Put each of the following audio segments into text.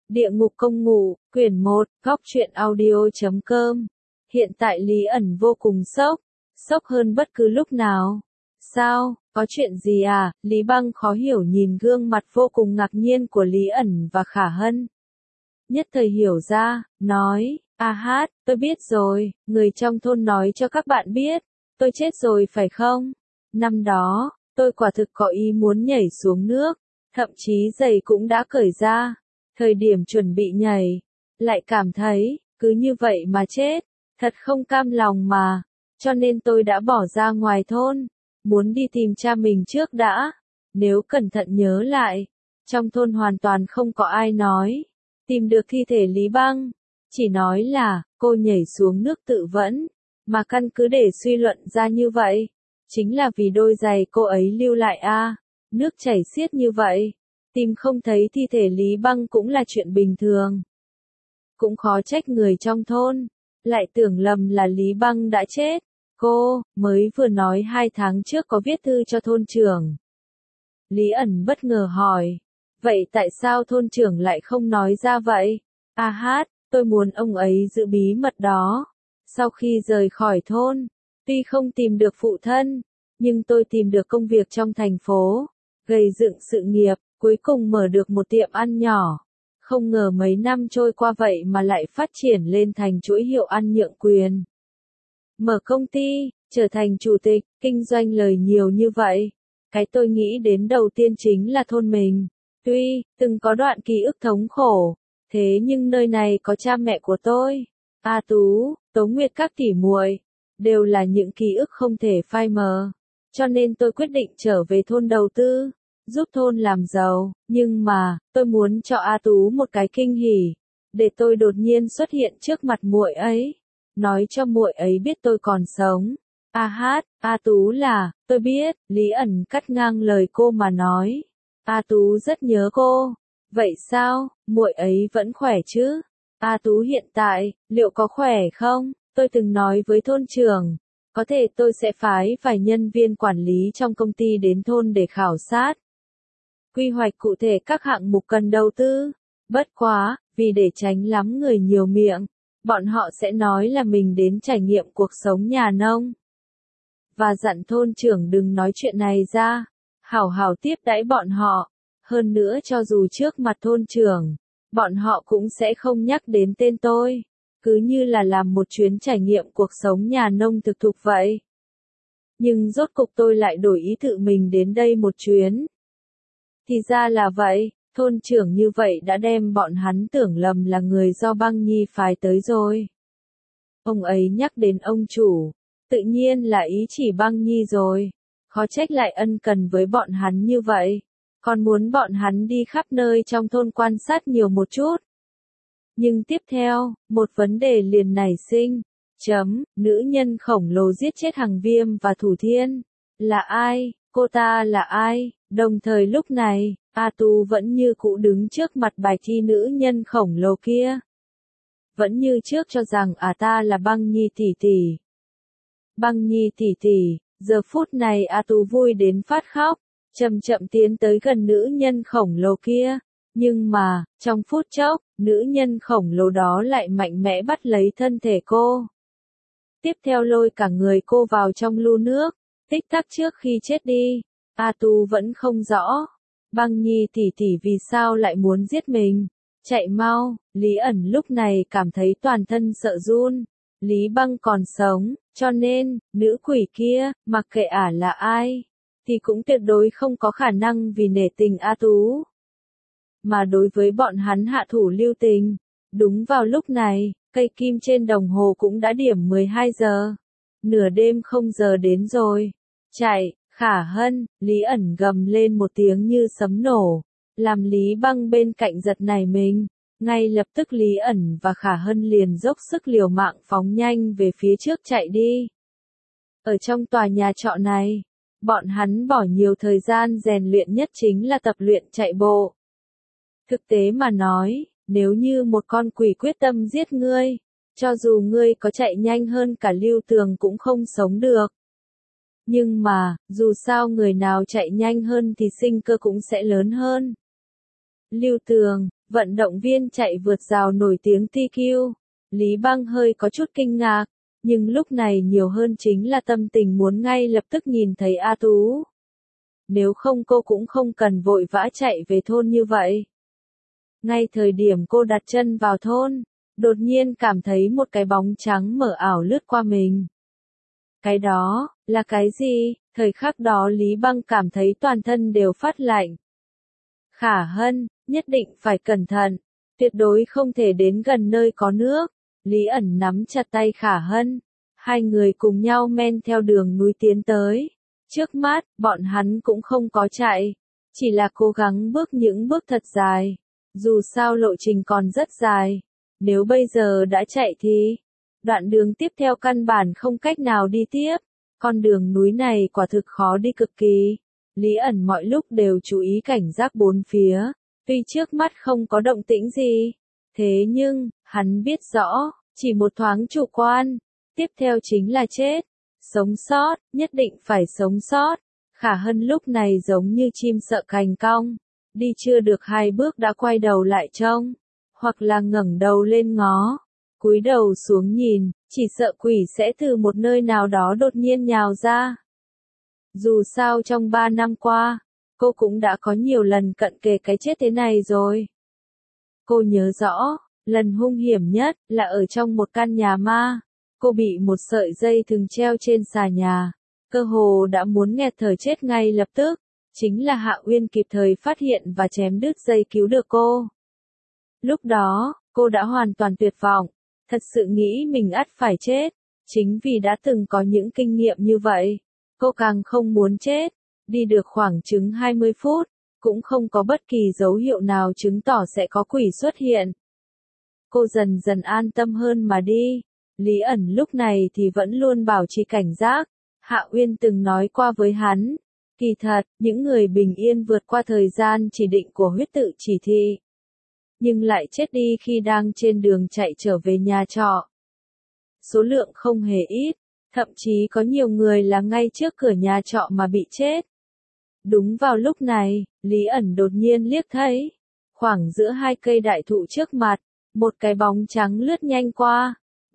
Địa ngục công ngụ, quyển 1, góc truyện audio.com. Hiện tại Lý ẩn vô cùng sốc, sốc hơn bất cứ lúc nào. Sao, có chuyện gì à? Lý Băng khó hiểu nhìn gương mặt vô cùng ngạc nhiên của Lý ẩn và Khả Hân. Nhất thời hiểu ra, nói, hát, tôi biết rồi, người trong thôn nói cho các bạn biết, tôi chết rồi phải không? Năm đó, tôi quả thực có ý muốn nhảy xuống nước, thậm chí giày cũng đã cởi ra. Thời điểm chuẩn bị nhảy, lại cảm thấy, cứ như vậy mà chết, thật không cam lòng mà, cho nên tôi đã bỏ ra ngoài thôn, muốn đi tìm cha mình trước đã. Nếu cẩn thận nhớ lại, trong thôn hoàn toàn không có ai nói tìm được thi thể Lý Băng, chỉ nói là cô nhảy xuống nước tự vẫn, mà căn cứ để suy luận ra như vậy, chính là vì đôi giày cô ấy lưu lại nước chảy xiết như vậy. Tìm không thấy thi thể Lý Băng cũng là chuyện bình thường. Cũng khó trách người trong thôn, lại tưởng lầm là Lý Băng đã chết. Cô, mới vừa nói 2 tháng trước có viết thư cho thôn trưởng. Lý ẩn bất ngờ hỏi, vậy tại sao thôn trưởng lại không nói ra vậy? Tôi muốn ông ấy giữ bí mật đó. Sau khi rời khỏi thôn, tuy không tìm được phụ thân, nhưng tôi tìm được công việc trong thành phố, gây dựng sự nghiệp. Cuối cùng mở được một tiệm ăn nhỏ. Không ngờ mấy năm trôi qua vậy mà lại phát triển lên thành chuỗi hiệu ăn nhượng quyền. Mở công ty, trở thành chủ tịch, kinh doanh lời nhiều như vậy. Cái tôi nghĩ đến đầu tiên chính là thôn mình. Tuy, từng có đoạn ký ức thống khổ, thế nhưng nơi này có cha mẹ của tôi. A Tú, Tố Nguyệt các tỉ muội, đều là những ký ức không thể phai mờ. Cho nên tôi quyết định trở về thôn đầu tư, giúp thôn làm giàu, nhưng mà, tôi muốn cho A Tú một cái kinh hỉ, để tôi đột nhiên xuất hiện trước mặt muội ấy, nói cho muội ấy biết tôi còn sống. A Tú là, tôi biết, Lý ẩn cắt ngang lời cô mà nói. A Tú rất nhớ cô. Vậy sao, muội ấy vẫn khỏe chứ? A Tú hiện tại, liệu có khỏe không? Tôi từng nói với thôn trưởng, có thể tôi sẽ phái vài nhân viên quản lý trong công ty đến thôn để khảo sát. Quy hoạch cụ thể các hạng mục cần đầu tư. Bất quá, vì để tránh lắm người nhiều miệng, bọn họ sẽ nói là mình đến trải nghiệm cuộc sống nhà nông. Và dặn thôn trưởng đừng nói chuyện này ra, hảo hảo tiếp đãi bọn họ. Hơn nữa cho dù trước mặt thôn trưởng, bọn họ cũng sẽ không nhắc đến tên tôi. Cứ như là làm một chuyến trải nghiệm cuộc sống nhà nông thực thục vậy. Nhưng rốt cục tôi lại đổi ý tự mình đến đây một chuyến. Thì ra là vậy, thôn trưởng như vậy đã đem bọn hắn tưởng lầm là người do Băng Nhi phái tới rồi. Ông ấy nhắc đến ông chủ, tự nhiên là ý chỉ Băng Nhi rồi, khó trách lại ân cần với bọn hắn như vậy, còn muốn bọn hắn đi khắp nơi trong thôn quan sát nhiều một chút. Nhưng tiếp theo, một vấn đề liền nảy sinh, nữ nhân khổng lồ giết chết Hằng Viêm và Thủ Thiên, là ai, cô ta là ai? Đồng thời lúc này, A Tú vẫn như cũ đứng trước mặt bài thi nữ nhân khổng lồ kia. Vẫn như trước cho rằng ta là Băng Nhi tỷ tỷ. Băng Nhi tỷ tỷ, giờ phút này A Tú vui đến phát khóc, chậm chậm tiến tới gần nữ nhân khổng lồ kia. Nhưng mà, trong phút chốc, nữ nhân khổng lồ đó lại mạnh mẽ bắt lấy thân thể cô. Tiếp theo lôi cả người cô vào trong lu nước, tích tắc trước khi chết đi. A Tú vẫn không rõ, Băng Nhi tỷ tỷ vì sao lại muốn giết mình. Chạy mau, Lý ẩn lúc này cảm thấy toàn thân sợ run. Lý Băng còn sống, cho nên, nữ quỷ kia, mặc kệ là ai, thì cũng tuyệt đối không có khả năng vì nể tình A Tú mà đối với bọn hắn hạ thủ lưu tình. Đúng vào lúc này, cây kim trên đồng hồ cũng đã điểm 12 giờ. Nửa đêm không giờ đến rồi. Chạy, Khả Hân, Lý ẩn gầm lên một tiếng như sấm nổ, làm Lý Băng bên cạnh giật nảy mình. Ngay lập tức Lý ẩn và Khả Hân liền dốc sức liều mạng phóng nhanh về phía trước chạy đi. Ở trong tòa nhà trọ này, bọn hắn bỏ nhiều thời gian rèn luyện nhất chính là tập luyện chạy bộ. Thực tế mà nói, nếu như một con quỷ quyết tâm giết ngươi, cho dù ngươi có chạy nhanh hơn cả Lưu Tường cũng không sống được. Nhưng mà, dù sao người nào chạy nhanh hơn thì sinh cơ cũng sẽ lớn hơn. Lưu Tường, vận động viên chạy vượt rào nổi tiếng TQ. Lý Băng hơi có chút kinh ngạc, nhưng lúc này nhiều hơn chính là tâm tình muốn ngay lập tức nhìn thấy A Tú. Nếu không cô cũng không cần vội vã chạy về thôn như vậy. Ngay thời điểm cô đặt chân vào thôn, đột nhiên cảm thấy một cái bóng trắng mờ ảo lướt qua mình. Cái đó, là cái gì? Thời khắc đó Lý Băng cảm thấy toàn thân đều phát lạnh. Khả Hân, nhất định phải cẩn thận, tuyệt đối không thể đến gần nơi có nước. Lý ẩn nắm chặt tay Khả Hân, hai người cùng nhau men theo đường núi tiến tới. Trước mắt, bọn hắn cũng không có chạy, chỉ là cố gắng bước những bước thật dài. Dù sao lộ trình còn rất dài, nếu bây giờ đã chạy thì đoạn đường tiếp theo căn bản không cách nào đi tiếp. Con đường núi này quả thực khó đi cực kỳ. Lý ẩn mọi lúc đều chú ý cảnh giác bốn phía, tuy trước mắt không có động tĩnh gì. Thế nhưng, hắn biết rõ, chỉ một thoáng chủ quan, tiếp theo chính là chết. Sống sót, nhất định phải sống sót. Khả Hân lúc này giống như chim sợ cành cong, đi chưa được 2 bước đã quay đầu lại trông, hoặc là ngẩng đầu lên ngó, cúi đầu xuống nhìn, chỉ sợ quỷ sẽ từ một nơi nào đó đột nhiên nhào ra. Dù sao trong 3 năm qua, cô cũng đã có nhiều lần cận kề cái chết thế này rồi. Cô nhớ rõ, lần hung hiểm nhất là ở trong một căn nhà ma. Cô bị một sợi dây thừng treo trên xà nhà, cơ hồ đã muốn nghẹt thở chết ngay lập tức. Chính là Hạ Uyên kịp thời phát hiện và chém đứt dây cứu được cô. Lúc đó, cô đã hoàn toàn tuyệt vọng, thật sự nghĩ mình ắt phải chết. Chính vì đã từng có những kinh nghiệm như vậy, cô càng không muốn chết. Đi được khoảng chừng 20 phút, cũng không có bất kỳ dấu hiệu nào chứng tỏ sẽ có quỷ xuất hiện. Cô dần dần an tâm hơn mà đi. Lý ẩn lúc này thì vẫn luôn bảo trì cảnh giác. Hạ Uyên từng nói qua với hắn, kỳ thật, những người bình yên vượt qua thời gian chỉ định của huyết tự chỉ thị, nhưng lại chết đi khi đang trên đường chạy trở về nhà trọ. Số lượng không hề ít, thậm chí có nhiều người là ngay trước cửa nhà trọ mà bị chết. Đúng vào lúc này, Lý ẩn đột nhiên liếc thấy, khoảng giữa 2 cây đại thụ trước mặt, một cái bóng trắng lướt nhanh qua.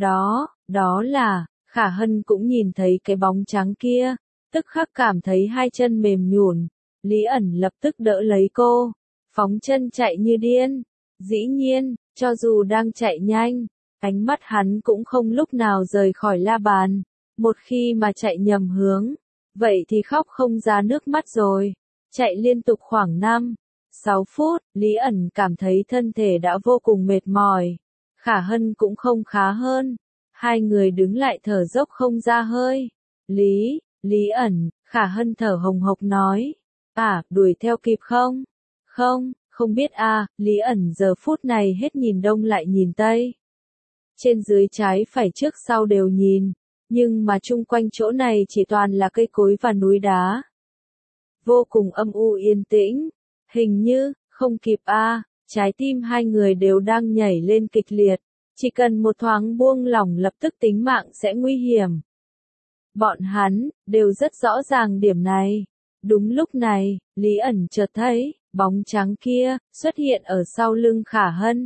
Đó là, Khả Hân cũng nhìn thấy cái bóng trắng kia, tức khắc cảm thấy hai chân mềm nhũn. Lý ẩn lập tức đỡ lấy cô, phóng chân chạy như điên. Dĩ nhiên, cho dù đang chạy nhanh, ánh mắt hắn cũng không lúc nào rời khỏi la bàn. Một khi mà chạy nhầm hướng, vậy thì khóc không ra nước mắt rồi. Chạy liên tục khoảng 5-6 phút, Lý ẩn cảm thấy thân thể đã vô cùng mệt mỏi. Khả Hân cũng không khá hơn. Hai người đứng lại thở dốc không ra hơi. Lý ẩn, Khả Hân thở hồng hộc nói. Đuổi theo kịp không? Không biết Lý ẩn giờ phút này hết nhìn đông lại nhìn tây. Trên dưới trái phải trước sau đều nhìn, nhưng mà chung quanh chỗ này chỉ toàn là cây cối và núi đá. Vô cùng âm u yên tĩnh, hình như, không kịp trái tim hai người đều đang nhảy lên kịch liệt. Chỉ cần một thoáng buông lỏng lập tức tính mạng sẽ nguy hiểm. Bọn hắn, đều rất rõ ràng điểm này. Đúng lúc này, Lý ẩn chợt thấy, bóng trắng kia, xuất hiện ở sau lưng Khả Hân.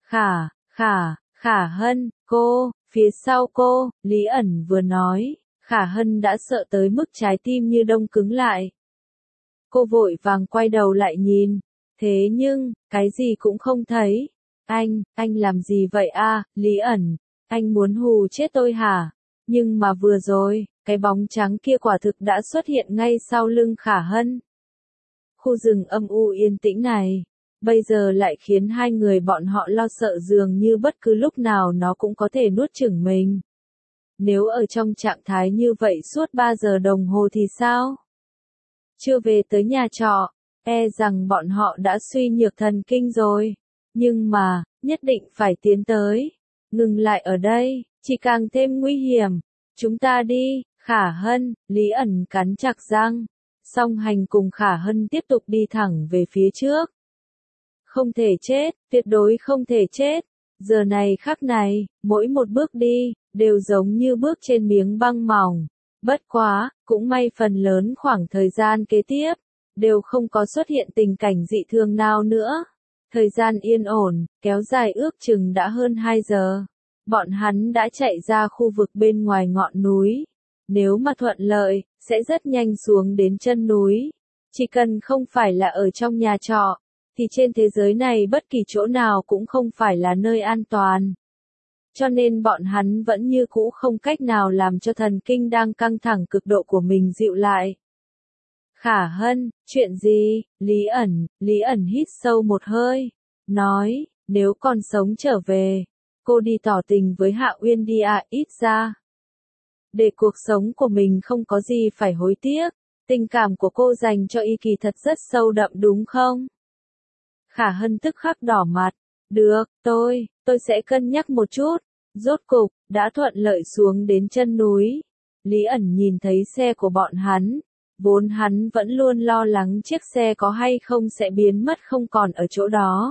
Khả Hân, phía sau cô, Lý ẩn vừa nói, Khả Hân đã sợ tới mức trái tim như đông cứng lại. Cô vội vàng quay đầu lại nhìn, thế nhưng, cái gì cũng không thấy. Anh làm gì vậy Lý ẩn, anh muốn hù chết tôi hả? Nhưng mà vừa rồi, cái bóng trắng kia quả thực đã xuất hiện ngay sau lưng Khả Hân. Khu rừng âm u yên tĩnh này, bây giờ lại khiến hai người bọn họ lo sợ dường như bất cứ lúc nào nó cũng có thể nuốt chửng mình. Nếu ở trong trạng thái như vậy suốt 3 giờ đồng hồ thì sao? Chưa về tới nhà trọ, rằng bọn họ đã suy nhược thần kinh rồi. Nhưng mà, nhất định phải tiến tới. Ngừng lại ở đây, chỉ càng thêm nguy hiểm. Chúng ta đi, Khả Hân, Lý ẩn cắn chặt răng. Song hành cùng Khả Hân tiếp tục đi thẳng về phía trước. Không thể chết, tuyệt đối không thể chết. Giờ này khắc này, mỗi một bước đi, đều giống như bước trên miếng băng mỏng. Bất quá, cũng may phần lớn khoảng thời gian kế tiếp, đều không có xuất hiện tình cảnh dị thường nào nữa. Thời gian yên ổn, kéo dài ước chừng đã hơn 2 giờ. Bọn hắn đã chạy ra khu vực bên ngoài ngọn núi. Nếu mà thuận lợi, sẽ rất nhanh xuống đến chân núi. Chỉ cần không phải là ở trong nhà trọ, thì trên thế giới này bất kỳ chỗ nào cũng không phải là nơi an toàn. Cho nên bọn hắn vẫn như cũ không cách nào làm cho thần kinh đang căng thẳng cực độ của mình dịu lại. Khả Hân, chuyện gì? Lý ẩn hít sâu một hơi, nói, nếu còn sống trở về, cô đi tỏ tình với Hạ Uyên đi à, ít ra. Để cuộc sống của mình không có gì phải hối tiếc, tình cảm của cô dành cho Y Kỳ thật rất sâu đậm đúng không? Khả Hân tức khắc đỏ mặt, được, tôi sẽ cân nhắc một chút. Rốt cục, đã thuận lợi xuống đến chân núi. Lý ẩn nhìn thấy xe của bọn hắn. Vốn hắn vẫn luôn lo lắng chiếc xe có hay không sẽ biến mất không còn ở chỗ đó.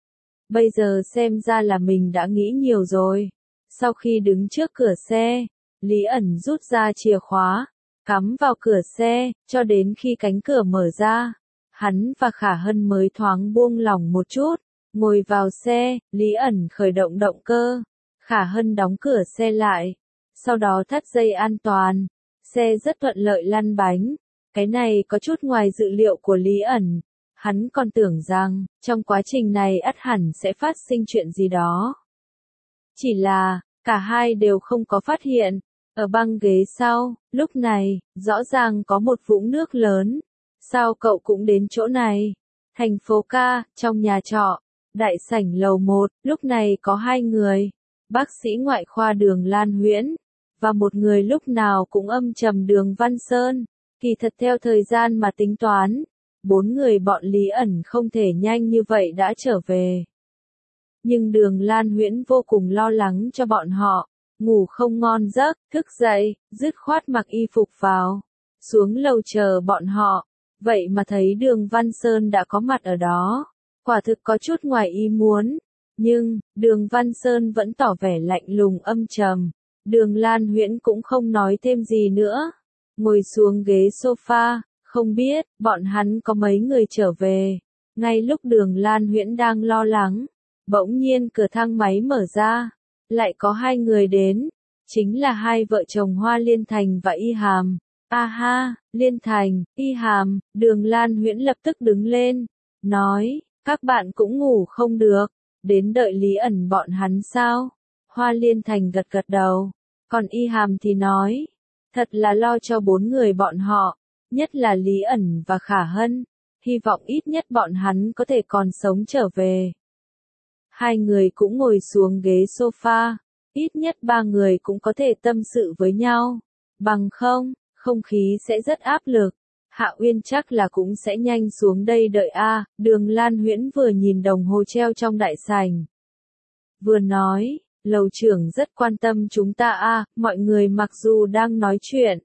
Bây giờ xem ra là mình đã nghĩ nhiều rồi. Sau khi đứng trước cửa xe, Lý ẩn rút ra chìa khóa, cắm vào cửa xe, cho đến khi cánh cửa mở ra. Hắn và Khả Hân mới thoáng buông lỏng một chút. Ngồi vào xe, Lý ẩn khởi động động cơ. Khả Hân đóng cửa xe lại. Sau đó thắt dây an toàn. Xe rất thuận lợi lăn bánh. Cái này có chút ngoài dự liệu của Lý ẩn. Hắn còn tưởng rằng, trong quá trình này ắt hẳn sẽ phát sinh chuyện gì đó. Chỉ là, cả hai đều không có phát hiện. Ở băng ghế sau, lúc này, rõ ràng có một vũng nước lớn. Sao cậu cũng đến chỗ này? Thành phố Ca, trong nhà trọ, đại sảnh lầu 1, lúc này có hai người. Bác sĩ ngoại khoa Đường Lan Huyễn, và một người lúc nào cũng âm trầm Đường Văn Sơn. Kỳ thật theo thời gian mà tính toán, 4 người bọn Lý ẩn không thể nhanh như vậy đã trở về. Nhưng Đường Lan Huyễn vô cùng lo lắng cho bọn họ, ngủ không ngon giấc, thức dậy, dứt khoát mặc y phục vào, xuống lầu chờ bọn họ, vậy mà thấy Đường Văn Sơn đã có mặt ở đó, quả thực có chút ngoài ý muốn, nhưng, Đường Văn Sơn vẫn tỏ vẻ lạnh lùng âm trầm, Đường Lan Huyễn cũng không nói thêm gì nữa, ngồi xuống ghế sofa, không biết, bọn hắn có mấy người trở về, ngay lúc Đường Lan Huyễn đang lo lắng. Bỗng nhiên cửa thang máy mở ra, lại có hai người đến, chính là hai vợ chồng Hoa Liên Thành và Y Hàm. A ha, Liên Thành, Y Hàm, Đường Lan Huyễn lập tức đứng lên, nói, các bạn cũng ngủ không được, đến đợi Lý ẩn bọn hắn sao? Hoa Liên Thành gật gật đầu, còn Y Hàm thì nói, thật là lo cho 4 người bọn họ, nhất là Lý ẩn và Khả Hân, hy vọng ít nhất bọn hắn có thể còn sống trở về. Hai người cũng ngồi xuống ghế sofa, ít nhất 3 người cũng có thể tâm sự với nhau, bằng không khí sẽ rất áp lực. Hạ Uyên chắc là cũng sẽ nhanh xuống đây đợi a. Đường Lan Huyễn vừa nhìn đồng hồ treo trong đại sảnh, vừa nói, lầu trưởng rất quan tâm chúng ta a. Mọi người mặc dù đang nói chuyện,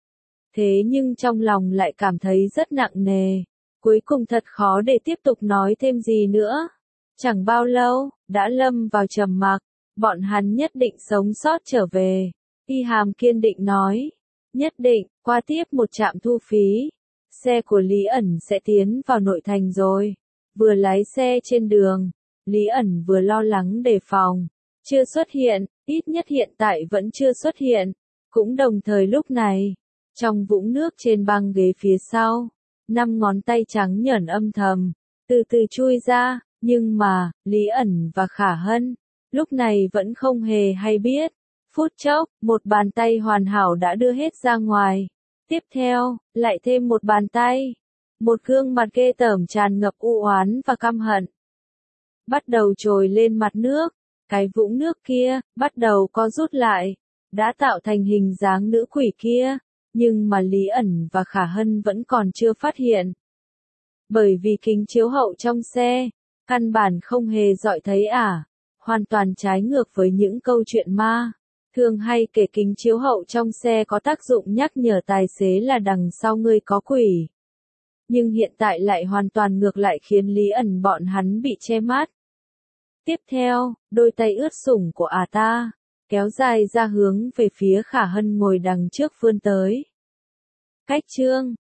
thế nhưng trong lòng lại cảm thấy rất nặng nề, cuối cùng thật khó để tiếp tục nói thêm gì nữa. Chẳng bao lâu, đã lâm vào trầm mặc, bọn hắn nhất định sống sót trở về. Y Hàm kiên định nói, nhất định, qua tiếp một trạm thu phí. Xe của Lý ẩn sẽ tiến vào nội thành rồi. Vừa lái xe trên đường, Lý ẩn vừa lo lắng đề phòng. Chưa xuất hiện, ít nhất hiện tại vẫn chưa xuất hiện. Cũng đồng thời lúc này, trong vũng nước trên băng ghế phía sau, 5 ngón tay trắng nhởn âm thầm, từ từ chui ra. Nhưng mà, Lý ẩn và Khả Hân, lúc này vẫn không hề hay biết. Phút chốc, một bàn tay hoàn hảo đã đưa hết ra ngoài. Tiếp theo, lại thêm một bàn tay. Một gương mặt ghê tởm tràn ngập u oán và căm hận. Bắt đầu trồi lên mặt nước. Cái vũng nước kia, bắt đầu co rút lại. Đã tạo thành hình dáng nữ quỷ kia. Nhưng mà Lý ẩn và Khả Hân vẫn còn chưa phát hiện. Bởi vì kính chiếu hậu trong xe, căn bản không hề dọi thấy hoàn toàn trái ngược với những câu chuyện ma. Thường hay kể kính chiếu hậu trong xe có tác dụng nhắc nhở tài xế là đằng sau ngươi có quỷ. Nhưng hiện tại lại hoàn toàn ngược lại khiến Lý ẩn bọn hắn bị che mắt. Tiếp theo, đôi tay ướt sũng của ta, kéo dài ra hướng về phía Khả Hân ngồi đằng trước vươn tới. Cách chương